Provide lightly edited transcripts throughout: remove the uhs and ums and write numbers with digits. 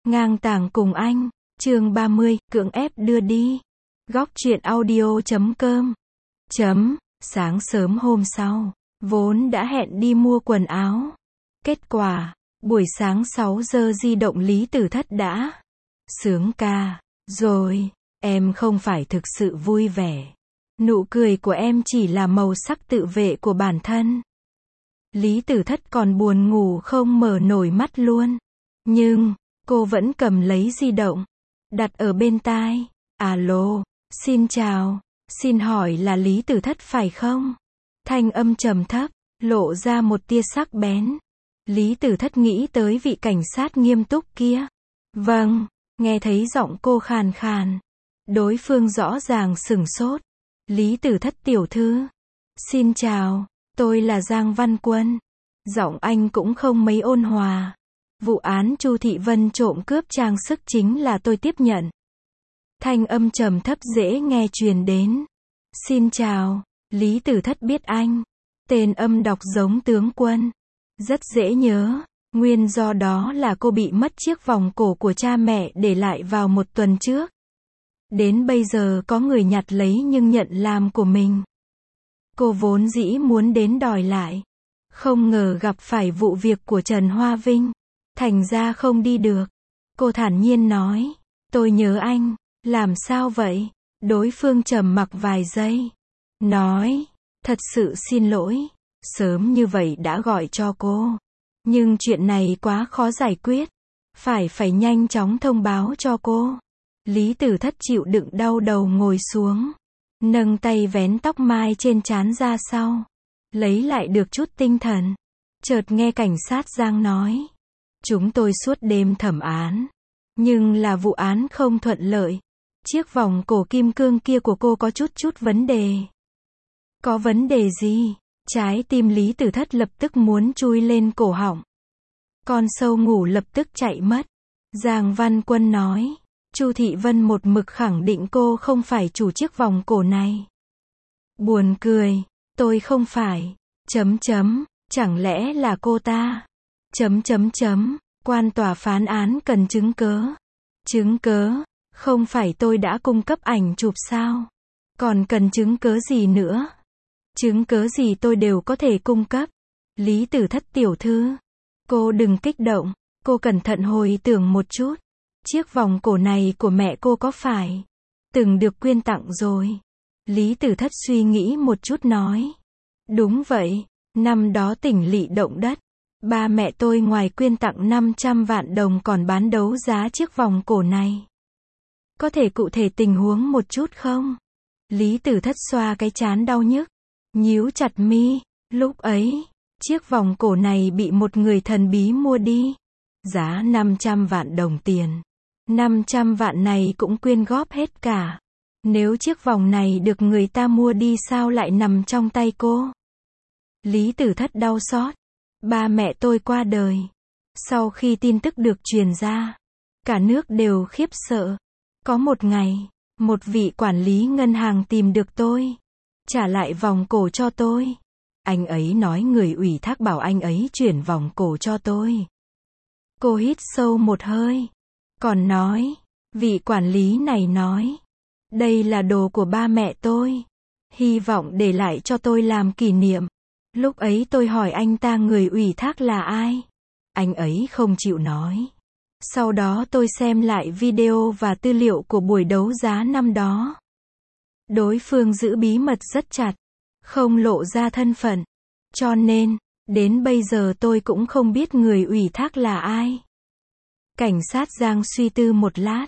Ngang tàng cùng anh, chương 30, cưỡng ép đưa đi. Góc truyện audio.com. Sáng sớm hôm sau, vốn đã hẹn đi mua quần áo. Kết quả, buổi sáng 6 giờ di động Lý Tử Thất đã sướng ca. Rồi, em không phải thực sự vui vẻ. Nụ cười của em chỉ là màu sắc tự vệ của bản thân. Lý Tử Thất còn buồn ngủ không mở nổi mắt luôn. Nhưng, cô vẫn cầm lấy di động, đặt ở bên tai. Alo, xin chào, xin hỏi là Lý Tử Thất phải không? Thanh âm trầm thấp, lộ ra một tia sắc bén. Lý Tử Thất nghĩ tới vị cảnh sát nghiêm túc kia. Vâng, nghe thấy giọng cô khàn khàn. Đối phương rõ ràng sửng sốt. Lý Tử Thất tiểu thư. Xin chào, tôi là Giang Văn Quân. Giọng anh cũng không mấy ôn hòa. Vụ án Chu Thị Vân trộm cướp trang sức chính là tôi tiếp nhận. Thanh âm trầm thấp dễ nghe truyền đến. Xin chào, Lý Tử Thất biết anh. Tên âm đọc giống tướng quân. Rất dễ nhớ. Nguyên do đó là cô bị mất chiếc vòng cổ của cha mẹ để lại vào một tuần trước. Đến bây giờ có người nhặt lấy nhưng nhận làm của mình. Cô vốn dĩ muốn đến đòi lại. Không ngờ gặp phải vụ việc của Trần Hoa Vinh. Thành ra không đi được. Cô thản nhiên nói. Tôi nhớ anh. Làm sao vậy? Đối phương trầm mặc vài giây. Nói. Thật sự xin lỗi. Sớm như vậy đã gọi cho cô. Nhưng chuyện này quá khó giải quyết. Phải nhanh chóng thông báo cho cô. Lý Tử Thất chịu đựng đau đầu ngồi xuống. Nâng tay vén tóc mai trên trán ra sau. Lấy lại được chút tinh thần. Chợt nghe cảnh sát Giang nói. Chúng tôi suốt đêm thẩm án. Nhưng là vụ án không thuận lợi. Chiếc vòng cổ kim cương kia của cô có chút vấn đề. Có vấn đề gì? Trái tim Lý Tử Thất lập tức muốn chui lên cổ họng. Con sâu ngủ lập tức chạy mất. Giang Văn Quân nói. Chu Thị Vân một mực khẳng định cô không phải chủ chiếc vòng cổ này. Buồn cười. Tôi không phải. Chẳng lẽ là cô ta? Quan tòa phán án cần chứng cớ. Chứng cớ? Không phải tôi đã cung cấp ảnh chụp sao? Còn cần chứng cớ gì nữa? Chứng cớ gì tôi đều có thể cung cấp. Lý Tử Thất tiểu thư. Cô đừng kích động. Cô cẩn thận hồi tưởng một chút. Chiếc vòng cổ này của mẹ cô có phải từng được quyên tặng rồi? Lý Tử Thất suy nghĩ một chút nói. Đúng vậy. Năm đó tỉnh lỵ động đất. Ba mẹ tôi ngoài quyên tặng 500 vạn đồng còn bán đấu giá chiếc vòng cổ này. Có thể cụ thể tình huống một chút không? Lý Tử Thất xoa cái trán đau nhức. Nhíu chặt mi. Lúc ấy, chiếc vòng cổ này bị một người thần bí mua đi. Giá 500 vạn đồng tiền. 500 vạn này cũng quyên góp hết cả. Nếu chiếc vòng này được người ta mua đi sao lại nằm trong tay cô? Lý Tử Thất đau xót. Ba mẹ tôi qua đời. Sau khi tin tức được truyền ra, cả nước đều khiếp sợ. Có một ngày, một vị quản lý ngân hàng tìm được tôi. Trả lại vòng cổ cho tôi. Anh ấy nói người ủy thác bảo anh ấy chuyển vòng cổ cho tôi. Cô hít sâu một hơi. Còn nói, vị quản lý này nói. Đây là đồ của ba mẹ tôi. Hy vọng để lại cho tôi làm kỷ niệm. Lúc ấy tôi hỏi anh ta người ủy thác là ai. Anh ấy không chịu nói. Sau đó tôi xem lại video và tư liệu của buổi đấu giá năm đó. Đối phương giữ bí mật rất chặt. Không lộ ra thân phận. Cho nên, đến bây giờ tôi cũng không biết người ủy thác là ai. Cảnh sát Giang suy tư một lát.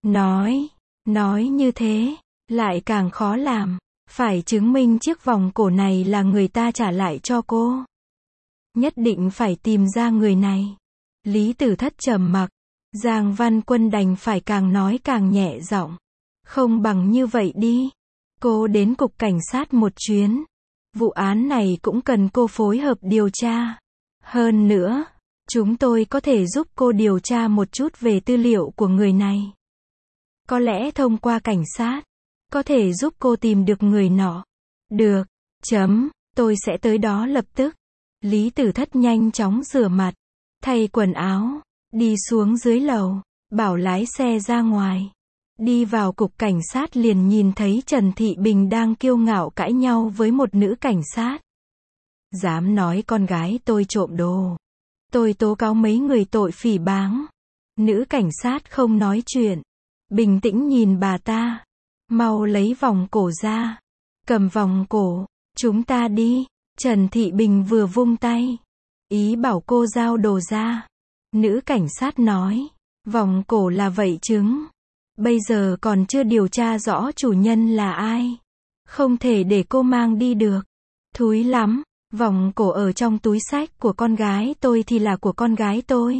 Nói như thế, lại càng khó làm. Phải chứng minh chiếc vòng cổ này là người ta trả lại cho cô. Nhất định phải tìm ra người này. Lý Tử Thất trầm mặc. Giang Văn Quân đành phải càng nói càng nhẹ giọng. Không bằng như vậy đi. Cô đến cục cảnh sát một chuyến. Vụ án này cũng cần cô phối hợp điều tra. Hơn nữa, chúng tôi có thể giúp cô điều tra một chút về tư liệu của người này. Có lẽ thông qua cảnh sát, có thể giúp cô tìm được người nọ. Được. Tôi sẽ tới đó lập tức. Lý Tử Thất nhanh chóng rửa mặt, thay quần áo, đi xuống dưới lầu. bảo lái xe ra ngoài. Đi vào cục cảnh sát liền nhìn thấy Trần Thị Bình đang kiêu ngạo cãi nhau với một nữ cảnh sát. Dám nói con gái tôi trộm đồ. Tôi tố cáo mấy người tội phỉ báng. Nữ cảnh sát không nói chuyện. Bình tĩnh nhìn bà ta. Mau lấy vòng cổ ra. Cầm vòng cổ. Chúng ta đi. Trần Thị Bình vừa vung tay. Ý bảo cô giao đồ ra. Nữ cảnh sát nói. Vòng cổ là vậy chứng. Bây giờ còn chưa điều tra rõ chủ nhân là ai. Không thể để cô mang đi được. Thúi lắm. Vòng cổ ở trong túi xách của con gái tôi thì là của con gái tôi.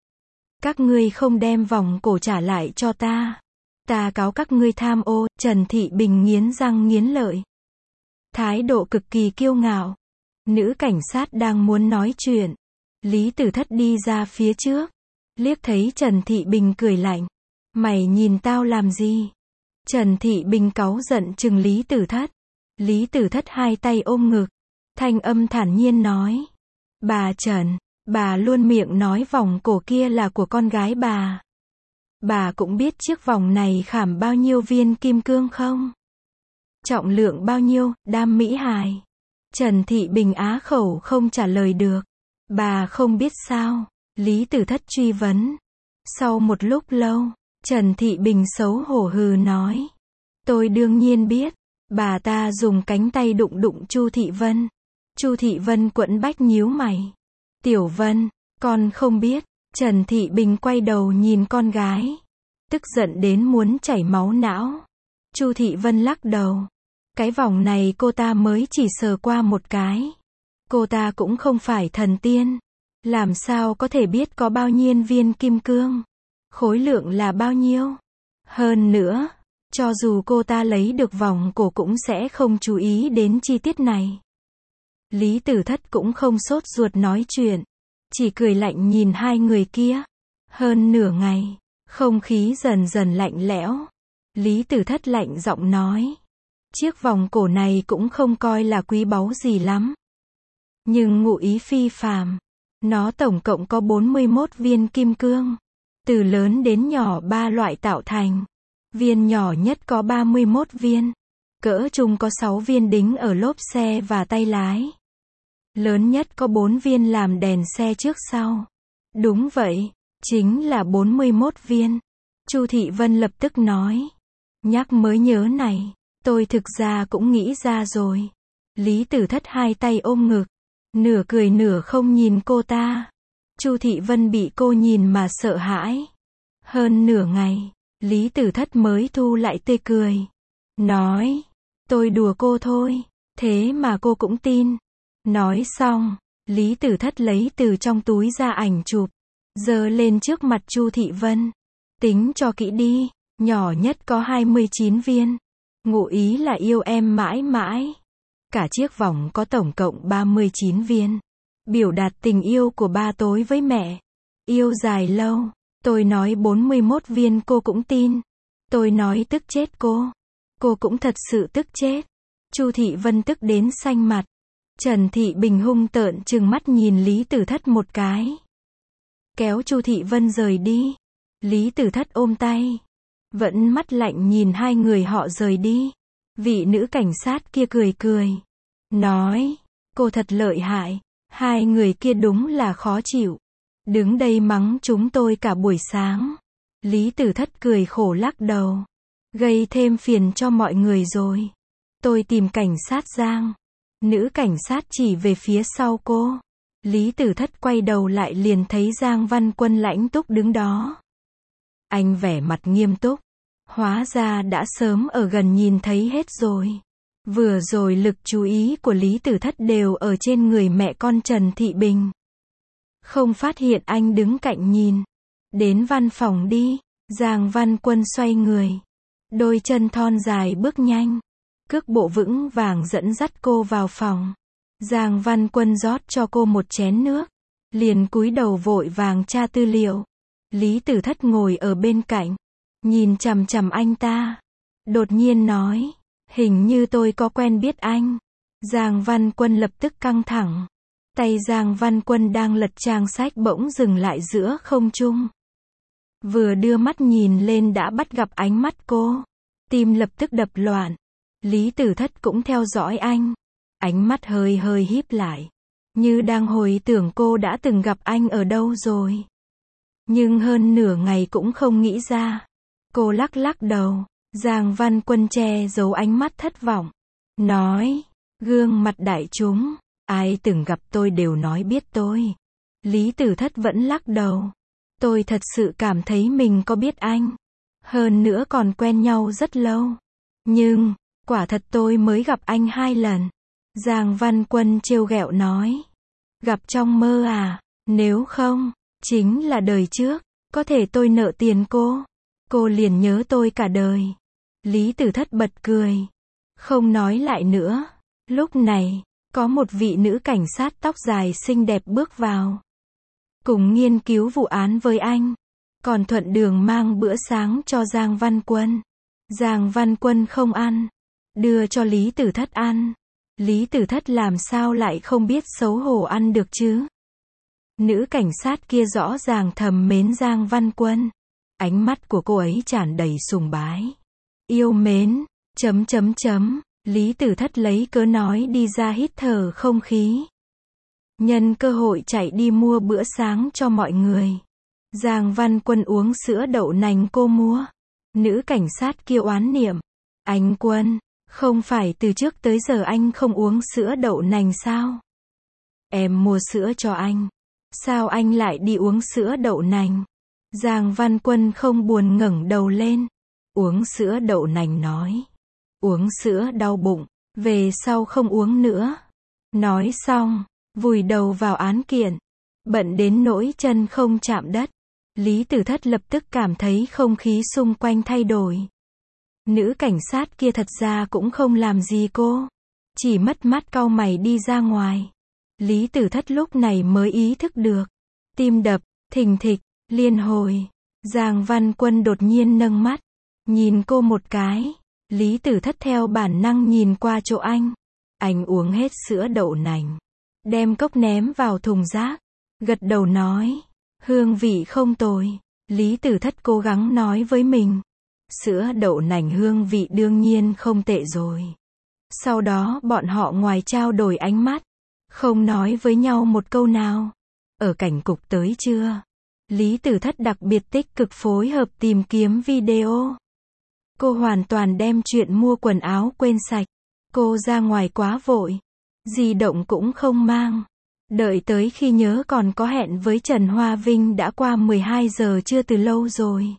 Các ngươi không đem vòng cổ trả lại cho ta. Ta cáo các ngươi tham ô. Trần Thị Bình nghiến răng nghiến lợi. Thái độ cực kỳ kiêu ngạo. Nữ cảnh sát đang muốn nói chuyện. Lý Tử Thất đi ra phía trước. Liếc thấy Trần Thị Bình cười lạnh. Mày nhìn tao làm gì? Trần Thị Bình cáu giận trừng Lý Tử Thất. Lý Tử Thất hai tay ôm ngực. Thanh âm thản nhiên nói. Bà Trần, bà luôn miệng nói vòng cổ kia là của con gái bà. Bà cũng biết chiếc vòng này khảm bao nhiêu viên kim cương không? Trọng lượng bao nhiêu, đam mỹ hài? Trần Thị Bình á khẩu không trả lời được. Bà không biết sao? Lý Tử Thất truy vấn. Sau một lúc lâu, Trần Thị Bình xấu hổ hừ nói. Tôi đương nhiên biết. Bà ta dùng cánh tay đụng đụng Chu Thị Vân. Chu Thị Vân quẫn bách nhíu mày. Tiểu Vân, con không biết. Trần Thị Bình quay đầu nhìn con gái. Tức giận đến muốn chảy máu não. Chu Thị Vân lắc đầu. Cái vòng này cô ta mới chỉ sờ qua một cái. Cô ta cũng không phải thần tiên. Làm sao có thể biết có bao nhiêu viên kim cương? Khối lượng là bao nhiêu? Hơn nữa, cho dù cô ta lấy được vòng cổ cũng sẽ không chú ý đến chi tiết này. Lý Tử Thất cũng không sốt ruột nói chuyện. Chỉ cười lạnh nhìn hai người kia. Hơn nửa ngày, không khí dần dần lạnh lẽo. Lý Tử Thất lạnh giọng nói. Chiếc vòng cổ này cũng không coi là quý báu gì lắm. Nhưng ngụ ý phi phàm. Nó tổng cộng có 41 viên kim cương. Từ lớn đến nhỏ 3 loại tạo thành. Viên nhỏ nhất có 31 viên. Cỡ trung có 6 viên đính ở lốp xe và tay lái. Lớn nhất có 4 viên làm đèn xe trước sau. Đúng vậy, chính là 41 viên. Chu Thị Vân lập tức nói. Nhắc mới nhớ này, tôi thực ra cũng nghĩ ra rồi. Lý Tử Thất hai tay ôm ngực. Nửa cười nửa không nhìn cô ta. Chu Thị Vân bị cô nhìn mà sợ hãi. Hơn nửa ngày, Lý Tử Thất mới thu lại tươi cười. Nói, tôi đùa cô thôi, thế mà cô cũng tin. Nói xong, Lý Tử Thất lấy từ trong túi ra ảnh chụp, giơ lên trước mặt Chu Thị Vân. Tính cho kỹ đi, nhỏ nhất có 29 viên. Ngụ ý là yêu em mãi mãi. Cả chiếc vòng có tổng cộng 39 viên. Biểu đạt tình yêu của ba tôi với mẹ. Yêu dài lâu. Tôi nói 41 viên cô cũng tin. Tôi nói tức chết cô. Cô cũng thật sự tức chết. Chu Thị Vân tức đến xanh mặt. Trần Thị Bình hung tợn trừng mắt nhìn Lý Tử Thất một cái. Kéo Chu Thị Vân rời đi. Lý Tử Thất ôm tay. Vẫn mắt lạnh nhìn hai người họ rời đi. Vị nữ cảnh sát kia cười cười. Nói, cô thật lợi hại. Hai người kia đúng là khó chịu. Đứng đây mắng chúng tôi cả buổi sáng. Lý Tử Thất cười khổ lắc đầu. Gây thêm phiền cho mọi người rồi. Tôi tìm cảnh sát Giang. Nữ cảnh sát chỉ về phía sau cô. Lý Tử Thất quay đầu lại liền thấy Giang Văn Quân lãnh túc đứng đó. Anh vẻ mặt nghiêm túc. Hóa ra đã sớm ở gần nhìn thấy hết rồi. Vừa rồi lực chú ý của Lý Tử Thất đều ở trên người mẹ con Trần Thị Bình. Không phát hiện anh đứng cạnh nhìn. Đến văn phòng đi. Giang Văn Quân xoay người. Đôi chân thon dài bước nhanh. Cước bộ vững vàng dẫn dắt cô vào phòng. Giang Văn Quân rót cho cô một chén nước. Liền cúi đầu vội vàng tra tư liệu. Lý Tử Thất ngồi ở bên cạnh. Nhìn chằm chằm anh ta. Đột nhiên nói. Hình như tôi có quen biết anh. Giang Văn Quân lập tức căng thẳng. Tay Giang Văn Quân đang lật trang sách bỗng dừng lại giữa không trung. Vừa đưa mắt nhìn lên đã bắt gặp ánh mắt cô. Tim lập tức đập loạn. Lý Tử Thất cũng theo dõi anh. Ánh mắt hơi hơi híp lại. Như đang hồi tưởng cô đã từng gặp anh ở đâu rồi. Nhưng hơn nửa ngày cũng không nghĩ ra. Cô lắc lắc đầu. Giang Văn Quân che giấu ánh mắt thất vọng. Nói, gương mặt đại chúng, ai từng gặp tôi đều nói biết tôi. Lý Tử Thất vẫn lắc đầu. Tôi thật sự cảm thấy mình có biết anh. Hơn nữa còn quen nhau rất lâu. Nhưng, quả thật tôi mới gặp anh 2 lần. Giang Văn Quân trêu ghẹo nói. Gặp trong mơ à? Nếu không, chính là đời trước. Có thể tôi nợ tiền cô liền nhớ tôi cả đời. Lý Tử Thất bật cười. Không nói lại nữa. Lúc này, có một vị nữ cảnh sát tóc dài xinh đẹp bước vào. Cùng nghiên cứu vụ án với anh. Còn thuận đường mang bữa sáng cho Giang Văn Quân. Giang Văn Quân không ăn. Đưa cho Lý Tử Thất ăn. Lý Tử Thất làm sao lại không biết xấu hổ ăn được chứ? Nữ cảnh sát kia rõ ràng thầm mến Giang Văn Quân. Ánh mắt của cô ấy tràn đầy sùng bái. Yêu mến, ... Lý Tử Thất lấy cớ nói đi ra hít thở không khí. Nhân cơ hội chạy đi mua bữa sáng cho mọi người. Giang Văn Quân uống sữa đậu nành cô mua. Nữ cảnh sát kia oán niệm. Anh Quân, không phải từ trước tới giờ anh không uống sữa đậu nành sao? Em mua sữa cho anh. Sao anh lại đi uống sữa đậu nành? Giang Văn Quân không buồn ngẩng đầu lên. Uống sữa đậu nành nói. Uống sữa đau bụng, về sau không uống nữa. Nói xong, vùi đầu vào án kiện. Bận đến nỗi chân không chạm đất. Lý Tử Thất lập tức cảm thấy không khí xung quanh thay đổi. Nữ cảnh sát kia thật ra cũng không làm gì cô. Chỉ mất mắt cau mày đi ra ngoài. Lý Tử Thất lúc này mới ý thức được. Tim đập, thình thịch, liên hồi. Giang Văn Quân đột nhiên nâng mắt. Nhìn cô một cái. Lý Tử Thất theo bản năng nhìn qua chỗ anh. Anh uống hết sữa đậu nành. Đem cốc ném vào thùng rác. Gật đầu nói. Hương vị không tồi. Lý Tử Thất cố gắng nói với mình. Sữa đậu nành hương vị đương nhiên không tệ rồi. Sau đó bọn họ ngoài trao đổi ánh mắt. Không nói với nhau một câu nào. Ở cảnh cục tới chưa? Lý Tử Thất đặc biệt tích cực phối hợp tìm kiếm video. Cô hoàn toàn đem chuyện mua quần áo quên sạch. Cô ra ngoài quá vội. Di động cũng không mang. Đợi tới khi nhớ còn có hẹn với Trần Hoa Vinh đã qua 12 giờ trưa từ lâu rồi.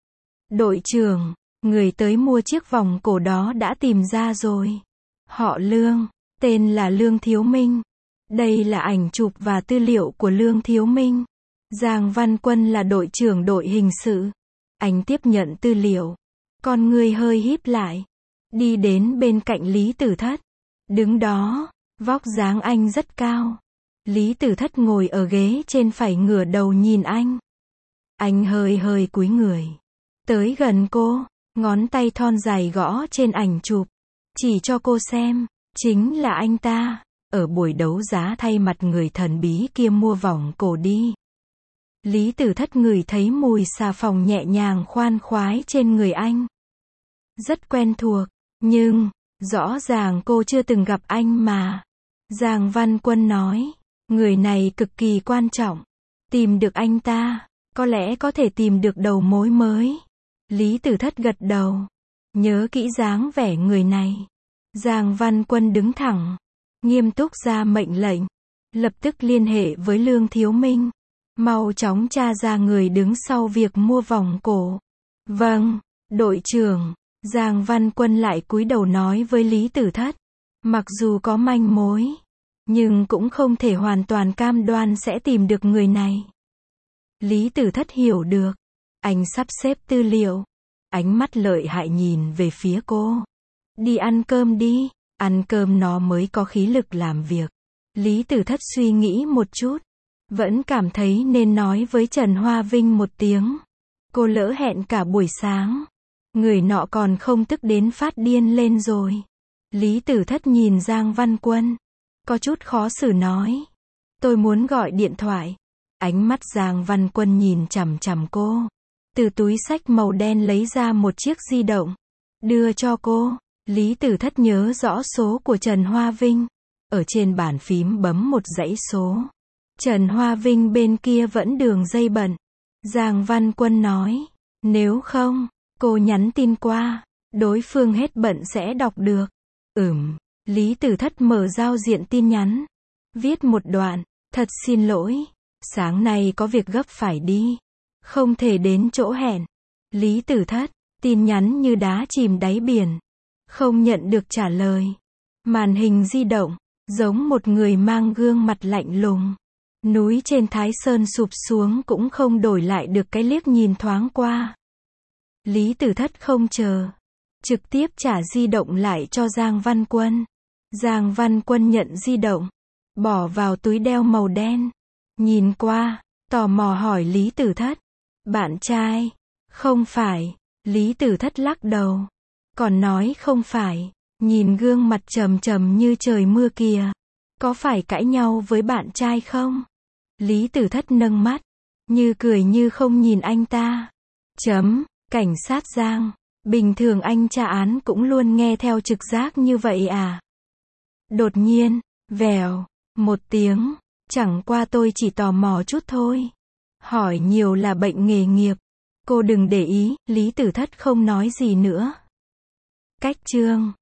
Đội trưởng, người tới mua chiếc vòng cổ đó đã tìm ra rồi. Họ Lương, tên là Lương Thiếu Minh. Đây là ảnh chụp và tư liệu của Lương Thiếu Minh. Giang Văn Quân là đội trưởng đội hình sự. Anh tiếp nhận tư liệu. Con người hơi híp lại. Đi đến bên cạnh Lý Tử Thất. Đứng đó, vóc dáng anh rất cao. Lý Tử Thất ngồi ở ghế trên phải ngửa đầu nhìn anh. Anh hơi hơi cúi người. Tới gần cô, ngón tay thon dài gõ trên ảnh chụp. Chỉ cho cô xem, chính là anh ta. Ở buổi đấu giá thay mặt người thần bí kia mua vòng cổ đi. Lý Tử Thất ngửi thấy mùi xà phòng nhẹ nhàng khoan khoái trên người anh. Rất quen thuộc, nhưng, rõ ràng cô chưa từng gặp anh mà. Giang Văn Quân nói, người này cực kỳ quan trọng. Tìm được anh ta, có lẽ có thể tìm được đầu mối mới. Lý Tử Thất gật đầu. Nhớ kỹ dáng vẻ người này. Giang Văn Quân đứng thẳng. Nghiêm túc ra mệnh lệnh. Lập tức liên hệ với Lương Thiếu Minh. Mau chóng tra ra người đứng sau việc mua vòng cổ. Vâng, đội trưởng. Giang Văn Quân lại cúi đầu nói với Lý Tử Thất. Mặc dù có manh mối, nhưng cũng không thể hoàn toàn cam đoan sẽ tìm được người này. Lý Tử Thất hiểu được. Anh sắp xếp tư liệu. Ánh mắt lợi hại nhìn về phía cô. Đi ăn cơm đi. Ăn cơm nó mới có khí lực làm việc. Lý Tử Thất suy nghĩ một chút. Vẫn cảm thấy nên nói với Trần Hoa Vinh một tiếng. Cô lỡ hẹn cả buổi sáng. Người nọ còn không tức đến phát điên lên rồi. Lý Tử Thất nhìn Giang Văn Quân. Có chút khó xử nói. Tôi muốn gọi điện thoại. Ánh mắt Giang Văn Quân nhìn chằm chằm cô. từ túi xách màu đen lấy ra một chiếc di động, đưa cho cô. Lý Tử Thất nhớ rõ số của Trần Hoa Vinh. Ở trên bàn phím bấm một dãy số. Trần Hoa Vinh bên kia vẫn đường dây bận. Giang Văn Quân nói, nếu không, cô nhắn tin qua, đối phương hết bận sẽ đọc được. Lý Tử Thất mở giao diện tin nhắn. Viết một đoạn, thật xin lỗi, sáng nay có việc gấp phải đi, không thể đến chỗ hẹn. Lý Tử Thất, tin nhắn như đá chìm đáy biển, không nhận được trả lời. Màn hình di động, giống một người mang gương mặt lạnh lùng. Núi trên Thái Sơn sụp xuống cũng không đổi lại được cái liếc nhìn thoáng qua. Lý Tử Thất không chờ, trực tiếp trả di động lại cho Giang Văn Quân. Giang Văn Quân nhận di động, bỏ vào túi đeo màu đen. Nhìn qua, tò mò hỏi Lý Tử Thất, bạn trai? Không phải. Lý Tử Thất lắc đầu, còn nói không phải. Nhìn gương mặt trầm trầm như trời mưa kìa, có phải cãi nhau với bạn trai không? Lý Tử Thất nâng mắt, như cười như không nhìn anh ta. Cảnh sát Giang, bình thường anh tra án cũng luôn nghe theo trực giác như vậy à? Đột nhiên, vèo, một tiếng, chẳng qua tôi chỉ tò mò chút thôi. Hỏi nhiều là bệnh nghề nghiệp. Cô đừng để ý. Lý Tử Thất không nói gì nữa. Cách chương